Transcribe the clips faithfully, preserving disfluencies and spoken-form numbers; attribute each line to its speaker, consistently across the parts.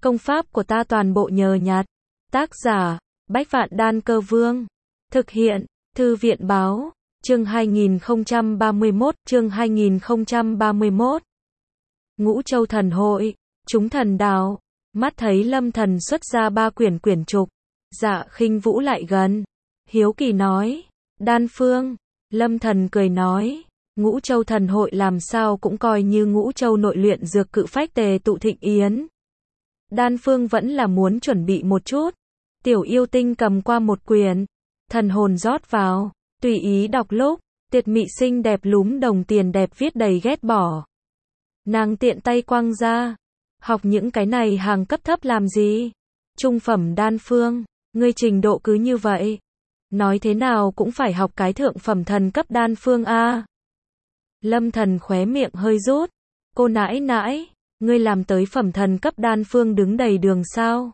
Speaker 1: Công pháp của ta toàn bộ nhờ nhặt. Tác giả, Bách Vạn Đan Cơ Vương. Thực hiện, Thư viện Báo. Chương hai nghìn không trăm ba mươi mốt, chương hai nghìn không trăm ba mươi mốt. Ngũ Châu Thần Hội, chúng thần đạo. Mắt thấy Lâm Thần xuất ra ba quyển quyển trục. Dạ Khinh Vũ lại gần. Hiếu kỳ nói. Đan phương. Lâm Thần cười nói. Ngũ Châu Thần Hội làm sao cũng coi như Ngũ Châu nội luyện dược cự phách tề tụ thịnh yến. Đan phương vẫn là muốn chuẩn bị một chút. Tiểu yêu tinh cầm qua một quyển. Thần hồn rót vào. Tùy ý đọc lúc. Tiệt mị xinh đẹp lúm đồng tiền đẹp viết đầy ghét bỏ. Nàng tiện tay quăng ra. Học những cái này hàng cấp thấp làm gì? Trung phẩm đan phương. Ngươi trình độ cứ như vậy. Nói thế nào cũng phải học cái thượng phẩm thần cấp đan phương a. Lâm Thần khóe miệng hơi rút. Cô nãi nãi, ngươi làm tới phẩm thần cấp đan phương đứng đầy đường sao?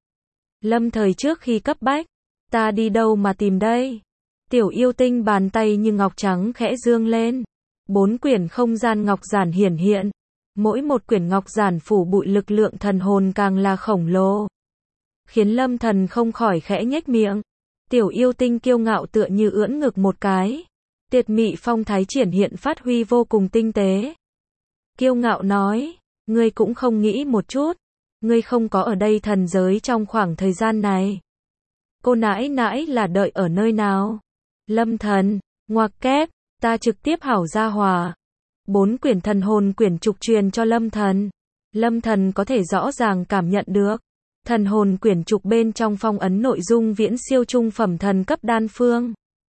Speaker 1: Lâm Thời trước khi cấp bách, ta đi đâu mà tìm đây? Tiểu yêu tinh bàn tay như ngọc trắng khẽ dương lên. Bốn quyển không gian ngọc giản hiển hiện. Mỗi một quyển ngọc giản phủ bụi lực lượng thần hồn càng là khổng lồ. Khiến Lâm Thần không khỏi khẽ nhếch miệng. Tiểu yêu tinh kiêu ngạo tựa như ưỡn ngực một cái. Tiệt mị phong thái triển hiện phát huy vô cùng tinh tế. Kiêu ngạo nói, ngươi cũng không nghĩ một chút. Ngươi không có ở đây thần giới trong khoảng thời gian này. Cô nãi nãi là đợi ở nơi nào? Lâm Thần, ngoặc kép, ta trực tiếp hảo gia hòa. Bốn quyển thần hồn quyển trục truyền cho Lâm Thần. Lâm Thần có thể rõ ràng cảm nhận được. Thần hồn quyển trục bên trong phong ấn nội dung viễn siêu trung phẩm thần cấp đan phương.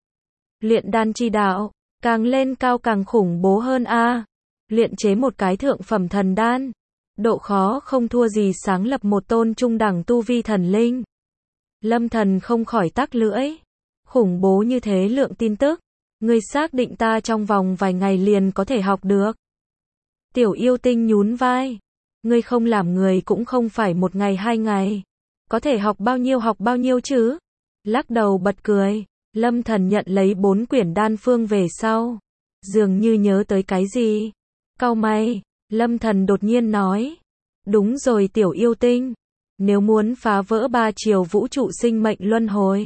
Speaker 1: Luyện đan chi đạo, càng lên cao càng khủng bố hơn a. Luyện chế một cái thượng phẩm thần đan, độ khó không thua gì sáng lập một tôn trung đẳng tu vi thần linh. Lâm Thần không khỏi tắc lưỡi. Khủng bố như thế lượng tin tức, ngươi xác định ta trong vòng vài ngày liền có thể học được? Tiểu yêu tinh nhún vai. Ngươi không làm người cũng không phải một ngày hai ngày. Có thể học bao nhiêu học bao nhiêu chứ? Lắc đầu bật cười. Lâm Thần nhận lấy bốn quyển đan phương về sau. Dường như nhớ tới cái gì. Cau mày, Lâm Thần đột nhiên nói. Đúng rồi tiểu yêu tinh. Nếu muốn phá vỡ ba chiều vũ trụ sinh mệnh luân hồi.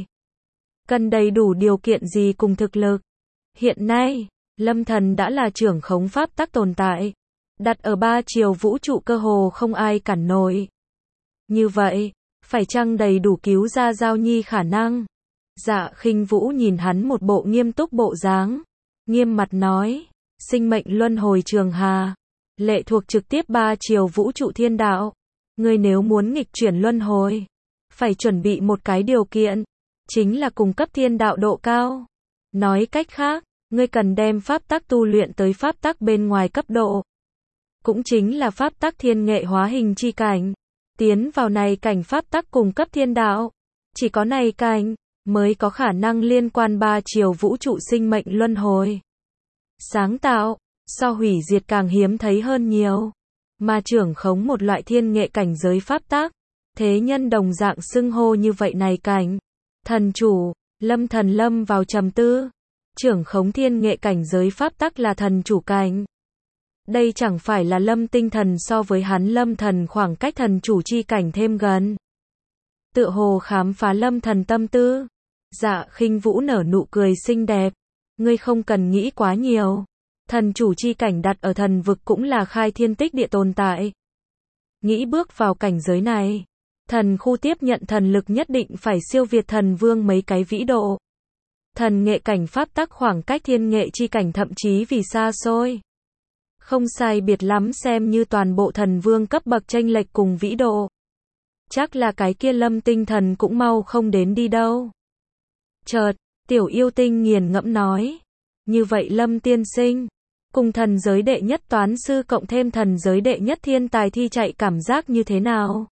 Speaker 1: Cần đầy đủ điều kiện gì cùng thực lực? Hiện nay, Lâm Thần đã là trưởng khống pháp tắc tồn tại. Đặt ở ba chiều vũ trụ cơ hồ không ai cản nổi. Như vậy, phải chăng đầy đủ cứu ra Giao Nhi khả năng? Dạ Khinh Vũ nhìn hắn một bộ nghiêm túc bộ dáng. Nghiêm mặt nói, sinh mệnh luân hồi trường hà. Lệ thuộc trực tiếp ba chiều vũ trụ thiên đạo. Ngươi nếu muốn nghịch chuyển luân hồi, phải chuẩn bị một cái điều kiện. Chính là cung cấp thiên đạo độ cao. Nói cách khác, ngươi cần đem pháp tắc tu luyện tới pháp tắc bên ngoài cấp độ. Cũng chính là pháp tắc thiên nghệ hóa hình chi cảnh. Tiến vào này cảnh pháp tắc cung cấp thiên đạo. Chỉ có này cảnh, mới có khả năng liên quan ba chiều vũ trụ sinh mệnh luân hồi. Sáng tạo, so hủy diệt càng hiếm thấy hơn nhiều. Mà trưởng khống một loại thiên nghệ cảnh giới pháp tắc. Thế nhân đồng dạng xưng hô như vậy này cảnh. Thần chủ, Lâm Thần lâm vào trầm tư. Trưởng khống thiên nghệ cảnh giới pháp tắc là thần chủ cảnh. Đây chẳng phải là Lâm tinh thần so với hắn Lâm Thần khoảng cách thần chủ chi cảnh thêm gần. Tựa hồ khám phá Lâm Thần tâm tư. Dạ Khinh Vũ nở nụ cười xinh đẹp. Ngươi không cần nghĩ quá nhiều. Thần chủ chi cảnh đặt ở thần vực cũng là khai thiên tích địa tồn tại. Nghĩ bước vào cảnh giới này, thần khu tiếp nhận thần lực nhất định phải siêu việt thần vương mấy cái vĩ độ. Thần nghệ cảnh pháp tắc khoảng cách thiên nghệ chi cảnh thậm chí vì xa xôi. Không sai biệt lắm xem như toàn bộ thần vương cấp bậc chênh lệch cùng vĩ độ. Chắc là cái kia Lâm tinh thần cũng mau không đến đi đâu. Chợt, tiểu yêu tinh nghiền ngẫm nói. Như vậy Lâm tiên sinh, cùng thần giới đệ nhất toán sư cộng thêm thần giới đệ nhất thiên tài thi chạy cảm giác như thế nào?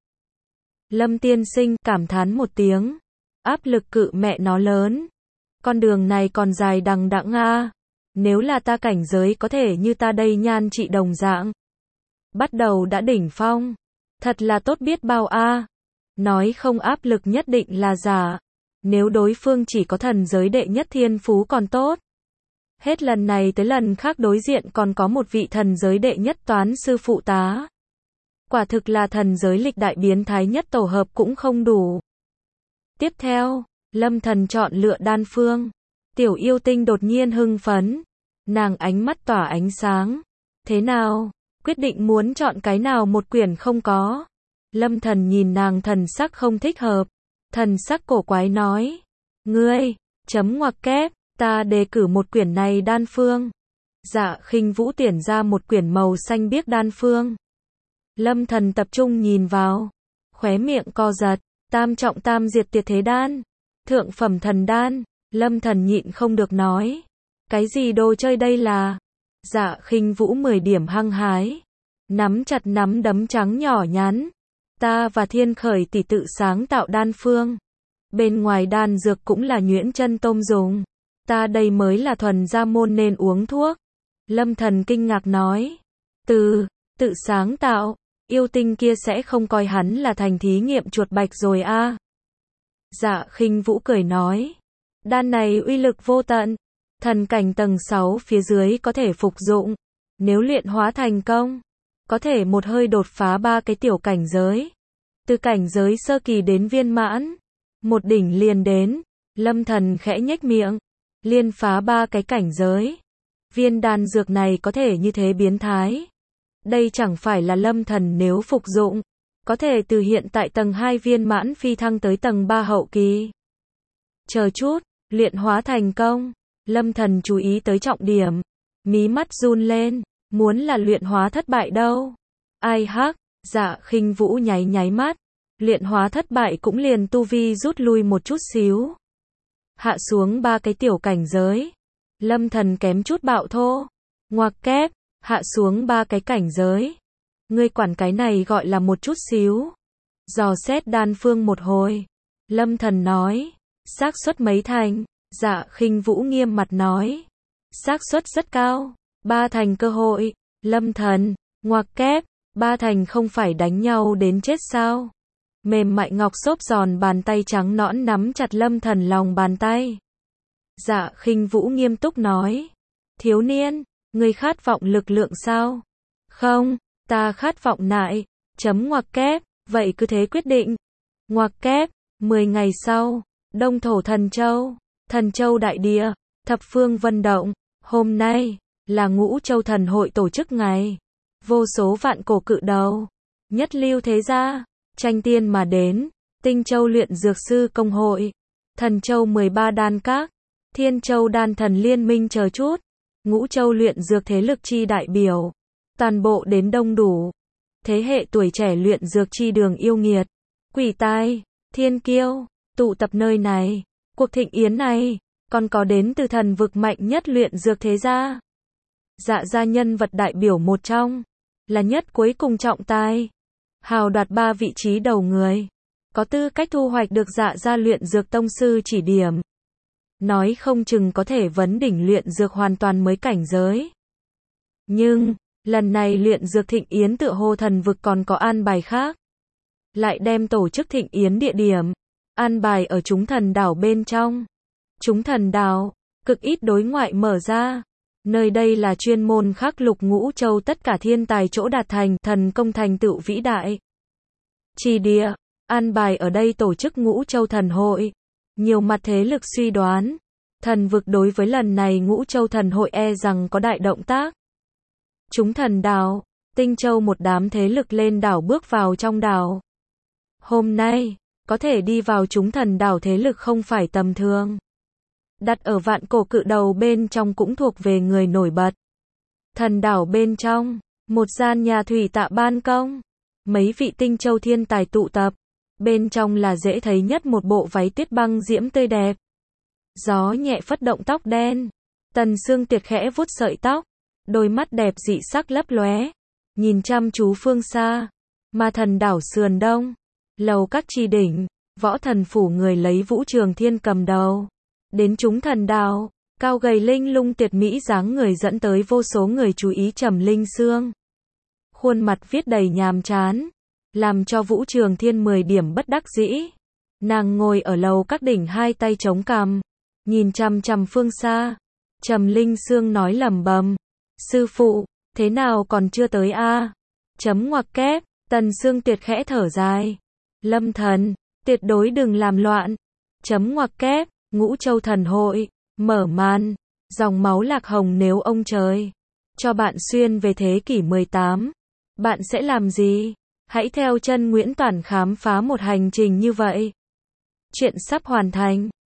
Speaker 1: Lâm tiên sinh cảm thán một tiếng. Áp lực cự mẹ nó lớn. Con đường này còn dài đằng đẵng a. Nếu là ta cảnh giới có thể như ta đây nhan trị đồng dạng. Bắt đầu đã đỉnh phong. Thật là tốt biết bao a. Nói không áp lực nhất định là giả. Nếu đối phương chỉ có thần giới đệ nhất thiên phú còn tốt. Hết lần này tới lần khác đối diện còn có một vị thần giới đệ nhất toán sư phụ tá. Quả thực là thần giới lịch đại biến thái nhất tổ hợp cũng không đủ. Tiếp theo, Lâm Thần chọn lựa đan phương. Tiểu yêu tinh đột nhiên hưng phấn. Nàng ánh mắt tỏa ánh sáng. Thế nào? Quyết định muốn chọn cái nào một quyển không có? Lâm Thần nhìn nàng thần sắc không thích hợp. Thần sắc cổ quái nói. Ngươi, chấm ngoặc kép, ta đề cử một quyển này đan phương. Dạ Khinh Vũ tuyển ra một quyển màu xanh biếc đan phương. Lâm Thần tập trung nhìn vào. Khóe miệng co giật. Tam trọng tam diệt tuyệt thế đan. Thượng phẩm thần đan. Lâm Thần nhịn không được nói. Cái gì đồ chơi đây là? Dạ Khinh Vũ mười điểm hăng hái. Nắm chặt nắm đấm trắng nhỏ nhắn. Ta và Thiên Khởi tỷ tự sáng tạo đan phương. Bên ngoài đan dược cũng là nhuyễn chân tôm dùng. Ta đây mới là thuần gia môn nên uống thuốc. Lâm Thần kinh ngạc nói. Từ, tự sáng tạo, yêu tinh kia sẽ không coi hắn là thành thí nghiệm chuột bạch rồi a? À? Dạ Khinh Vũ cười nói. Đan này uy lực vô tận. Thần cảnh tầng sáu phía dưới có thể phục dụng. Nếu luyện hóa thành công, có thể một hơi đột phá ba cái tiểu cảnh giới. Từ cảnh giới sơ kỳ đến viên mãn. Một đỉnh liền đến. Lâm Thần khẽ nhếch miệng. Liên phá ba cái cảnh giới. Viên đan dược này có thể như thế biến thái. Đây chẳng phải là Lâm Thần nếu phục dụng. Có thể từ hiện tại tầng hai viên mãn phi thăng tới tầng ba hậu kỳ. Chờ chút, luyện hóa thành công. Lâm Thần chú ý tới trọng điểm. Mí mắt run lên. Muốn là luyện hóa thất bại đâu. Ai hắc, Dạ Khinh Vũ nháy nháy mắt. Luyện hóa thất bại cũng liền tu vi rút lui một chút xíu. Hạ xuống ba cái tiểu cảnh giới. Lâm Thần kém chút bạo thô. Ngoặc kép, hạ xuống ba cái cảnh giới. Ngươi quản cái này gọi là một chút xíu. Dò xét đan phương một hồi. Lâm Thần nói. Xác suất mấy thành? Dạ Khinh Vũ nghiêm mặt nói. Xác suất rất cao. Ba thành cơ hội. Lâm Thần, ngoặc kép, ba thành không phải đánh nhau đến chết sao? Mềm mại ngọc xốp giòn bàn tay trắng nõn nắm chặt Lâm Thần lòng bàn tay. Dạ Khinh Vũ nghiêm túc nói. Thiếu niên, ngươi khát vọng lực lượng sao? Không, ta khát vọng nại. Chấm ngoặc kép, vậy cứ thế quyết định. Ngoặc kép, mười ngày sau, Đông Thổ Thần Châu, Thần Châu Đại Địa, Thập Phương Vân Động, hôm nay là Ngũ Châu Thần Hội tổ chức ngày. Vô số vạn cổ cự đầu, nhất lưu thế gia, tranh tiên mà đến. Tinh Châu Luyện Dược Sư Công Hội, Thần Châu mười ba Đan Các, Thiên Châu Đan Thần Liên Minh chờ chút. Ngũ Châu luyện dược thế lực chi đại biểu. Toàn bộ đến đông đủ. Thế hệ tuổi trẻ luyện dược chi đường yêu nghiệt. Quỷ tai, thiên kiêu, tụ tập nơi này. Cuộc thịnh yến này, còn có đến từ thần vực mạnh nhất luyện dược thế gia. Dạ gia nhân vật đại biểu một trong. Là nhất cuối cùng trọng tài. Hào đoạt ba vị trí đầu người. Có tư cách thu hoạch được dạ gia luyện dược tông sư chỉ điểm. Nói không chừng có thể vấn đỉnh luyện dược hoàn toàn mới cảnh giới. Nhưng, lần này luyện dược thịnh yến tựa hồ thần vực còn có an bài khác. Lại đem tổ chức thịnh yến địa điểm. An bài ở chúng thần đảo bên trong. Chúng thần đảo, cực ít đối ngoại mở ra. Nơi đây là chuyên môn khắc lục ngũ châu tất cả thiên tài chỗ đạt thành thần công thành tựu vĩ đại. Chỉ địa, an bài ở đây tổ chức ngũ châu thần hội. Nhiều mặt thế lực suy đoán. Thần vực đối với lần này ngũ châu thần hội e rằng có đại động tác. Chúng thần đảo, Tinh Châu một đám thế lực lên đảo bước vào trong đảo. Hôm nay, có thể đi vào chúng thần đảo thế lực không phải tầm thường. Đặt ở vạn cổ cự đầu bên trong cũng thuộc về người nổi bật. Thần đảo bên trong, một gian nhà thủy tạ ban công. Mấy vị Tinh Châu thiên tài tụ tập. Bên trong là dễ thấy nhất một bộ váy tuyết băng diễm tươi đẹp. Gió nhẹ phất động tóc đen. Tần Sương Tuyệt khẽ vuốt sợi tóc. Đôi mắt đẹp dị sắc lấp lóe. Nhìn chăm chú phương xa. Ma thần đảo sườn đông. Lầu các chi đỉnh. Võ thần phủ người lấy Vũ Trường Thiên cầm đầu. Đến chúng thần đảo. Cao gầy linh lung tuyệt mỹ dáng người dẫn tới vô số người chú ý Trầm Linh Sương. Khuôn mặt viết đầy nhàm chán. Làm cho Vũ Trường Thiên mười điểm bất đắc dĩ. Nàng ngồi ở lầu các đỉnh hai tay chống cằm. Nhìn chằm chằm phương xa. Trầm Linh Sương nói lẩm bẩm. Sư phụ, thế nào còn chưa tới a? Chấm ngoặc kép, Tần Sương Tuyệt khẽ thở dài. Lâm Thần, tuyệt đối đừng làm loạn. Chấm ngoặc kép, Ngũ Châu Thần Hội, mở màn. Dòng máu lạc hồng nếu ông trời cho bạn xuyên về thế kỷ mười tám, bạn sẽ làm gì? Hãy theo chân Nguyễn Toản khám phá một hành trình như vậy. Chuyện sắp hoàn thành.